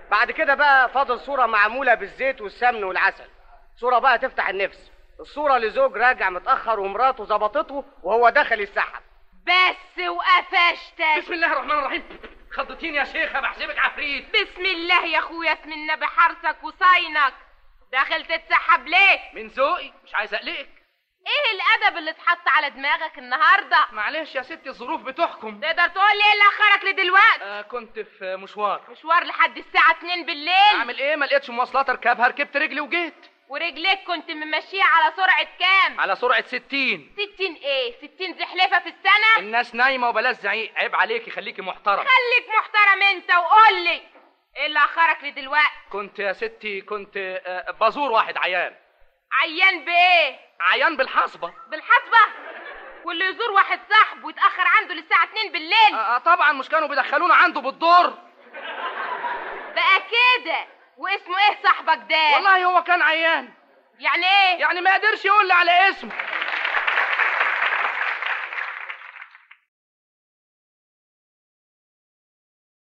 بعد كده بقى فاضل صورة معمولة بالزيت والسمن والعسل، صورة بقى تفتح النفس، الصورة لزوج راجع متأخر ومراته ظبطته وهو دخل يسحب. بس وقفشتك. بسم الله الرحمن الرحيم. خضتيني يا شيخة، بحسبك عفريت. بسم الله يا اخويا، اسم النبي حرسك وصاينك. داخل تتسحب ليه؟ من ذوقي، مش عايز اقلقك. ايه الادب اللي اتحط على دماغك النهارده؟ معلش يا ستي، الظروف بتحكم. تقدر تقول لي ايه اللي اخرك لدلوقتي؟ كنت في مشوار لحد الساعه 2 بالليل. اعمل ايه؟ ما لقيتش مواصلات اركبها، ركبت رجلي وجيت. ورجليك كنت ممشيها على سرعه كام؟ على سرعه 60. 60 ايه؟ 60 زحلفه في السنه؟ الناس نايمه وبلاش زعيق، عيب عليكي، خليكي محترم. خليك محترم انت وقول لي ايه اللي اخرك لدلوقتي؟ كنت يا ستي بزور واحد عيان. عيان بايه؟ عيان بالحصبه. بالحسبه؟ واللي يزور واحد صاحبه ويتاخر عنده للساعه 2 بالليل طبعا، مش كانوا بيدخلونا عنده بالدور؟ بقى كده. واسمه ايه صاحبك ده؟ والله هو كان عيان. يعني ايه؟ يعني ما قدرش يقول لي على اسمه.